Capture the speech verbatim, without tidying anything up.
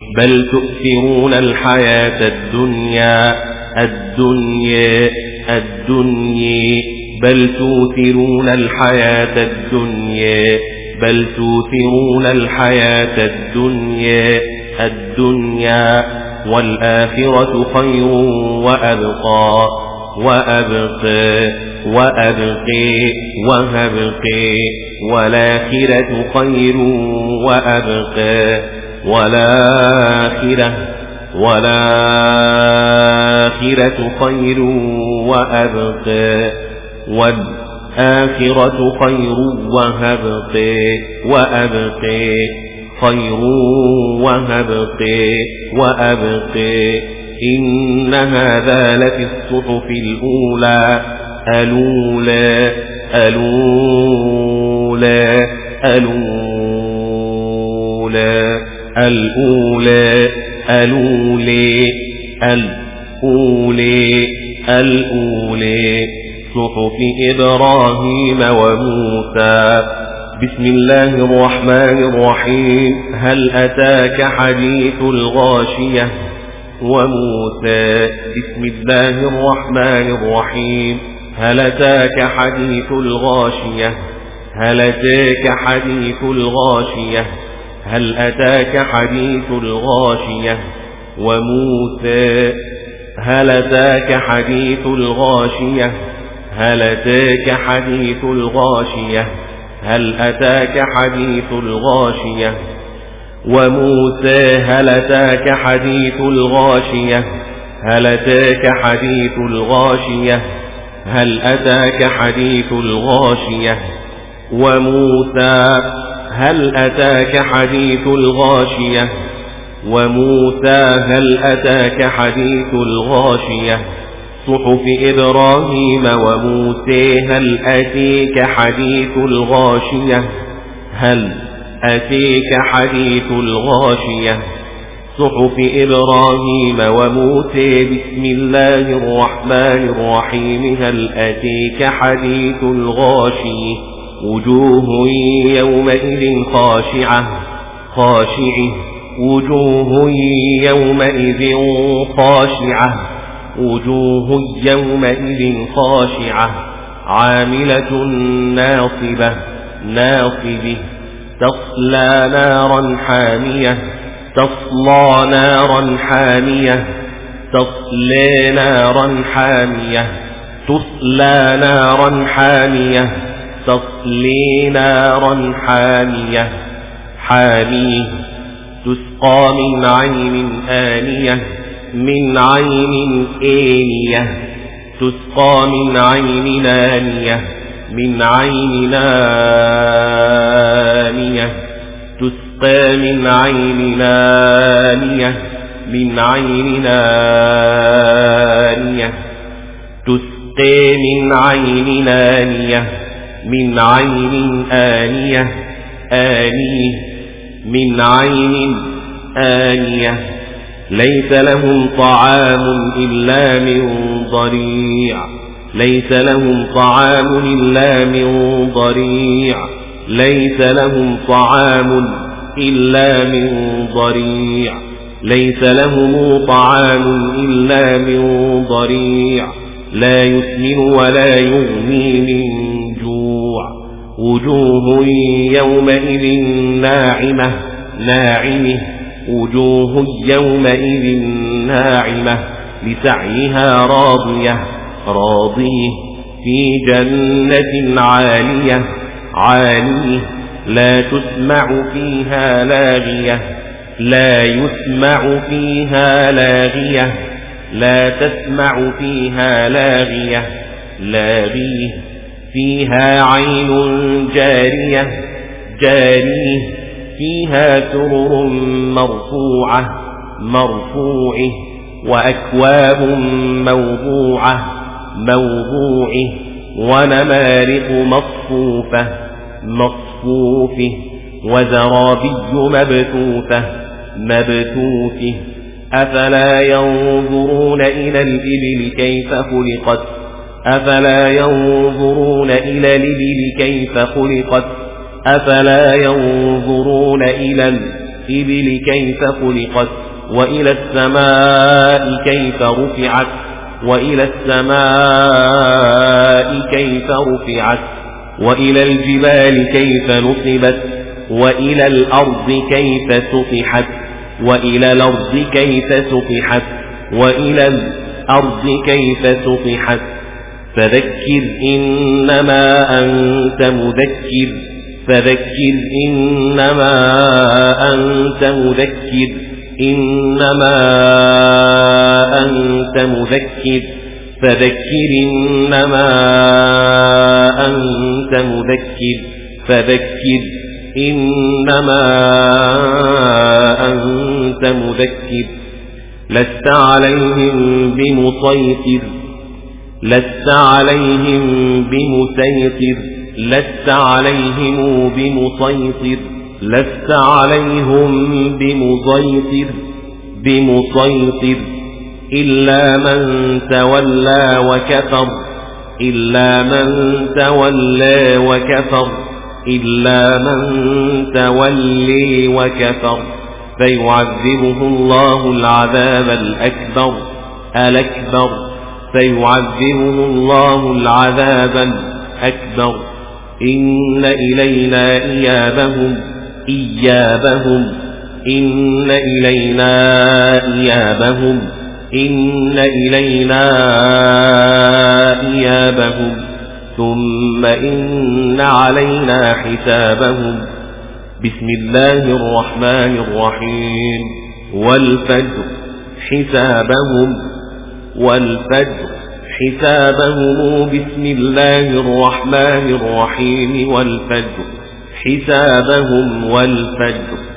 بل تؤثرون الحياة الدنيا الدنيا الدنيا بل تؤثرون الحياة الدنيا بل تؤثرون الحياة الدنيا الدنيا والآخرة خير وأبقى وأبقى وأبقي وهبقي والآخرة خير وأبقى والآخرة والآخرة خير وأبقى والآخرة خير وهبقي وأبقي خير وهبقي وأبقي إن هذا لفي الصحف الأولى الأولى الأولى الأولى الأولى الأولى الأولى الأولى صحف إبراهيم وموسى. بسم الله الرحمن الرحيم. هل أتاك حديث الغاشية وموسى. بسم الله الرحمن الرحيم. هل أتاك حديث الغاشية هل أتاك حديث الغاشية هل أتاك حديث الغاشية وموسى. هل أتاك حديث الغاشية هل أتاك حديث الغاشية هل أتاك حديث الغاشية وموسى. هل أتاك حديث الغاشية هل أتاك حديث الغاشية هل أتاك حديث الغاشية وموسى. هل أتاك حديث الغاشية وموسى. هل أتاك حديث الغاشية صحف إبراهيم وموسى. هل أتيك حديث الغاشية هل أتيك حديث الغاشية صحف إبراهيم وموسى. بسم الله الرحمن الرحيم. هل أتيك حديث الغاشية وجوه يومئذ خاشعة خاشعة وجوه يومئذ خاشعة وجوه يومئذ خاشعة عاملة ناصبة ناصبة تصلى نارا حامية تصلى نارا حامية تصلى نارا حامية تصلى نارا حامية تصلي نارا حامية حامية تسقى من عين آنية من عين آنية تسقى من عين آنية من عين آنية تسقى من عين آنية من عين آنية تسقى من عين آنية من عين آنية آنية من عين آنية ليس لهم طعام إلا من ضريع ليس لهم طعام إلا من ضريع ليس لهم طعام إلا من ضريع ليس لهم طعام إلا من ضريع لا يسمن ولا يغني من جوع وجوه يومئذ ناعمة ناعمة وجوه يومئذ ناعمة لسعيها راضية راضية في جنة عالية عالية لا تسمع فيها لاغية لا يسمع فيها لاغية لا تسمع فيها لاغية لاغية فيها عين جارية جارية فيها سرر مرفوعة مرفوعة وأكواب موضوعة موضوعة ونمارق مصفوفة مصفوفة وزرابي مبثوثة مبثوثة أفلا ينظرون إلى الإبل كيف خلقت أفلا ينظرون إلى الإبل كيف خلقت أفلا ينظرون إلى الإبل كيف خلقت وإلى السماء كيف رفعت وإلى السماء كيف رفعت وإلى الجبال كيف نصبت وإلى الأرض كيف سطحت وإلى الأرض كيف سطحت وإلى الأرض كيف سطحت فذكر إنما أنت مذكر فذكر إنما أنت مذكر إنما أنت مذكر فذكر إنما أنت مذكر فذكر إنما أنت مذكر لست عليهم بمسيطر لست عليهم بمسيطر لست عليهم بمسيطر لست عليهم بمسيطر بمسيطر إلا من تولى وكفر إلا من تولى وكفر إلا من تولي وكفر فيعذبه الله العذاب الأكبر الأكبر فيعذبه الله العذاب الأكبر إن إلينا إيابهم إيابهم إن إلينا إيابهم إن إلينا إيابهم ثم إن علينا حسابهم بسم الله الرحمن الرحيم والفجر حسابهم والفجر حسابهم بسم الله الرحمن الرحيم والفجر حسابهم والفجر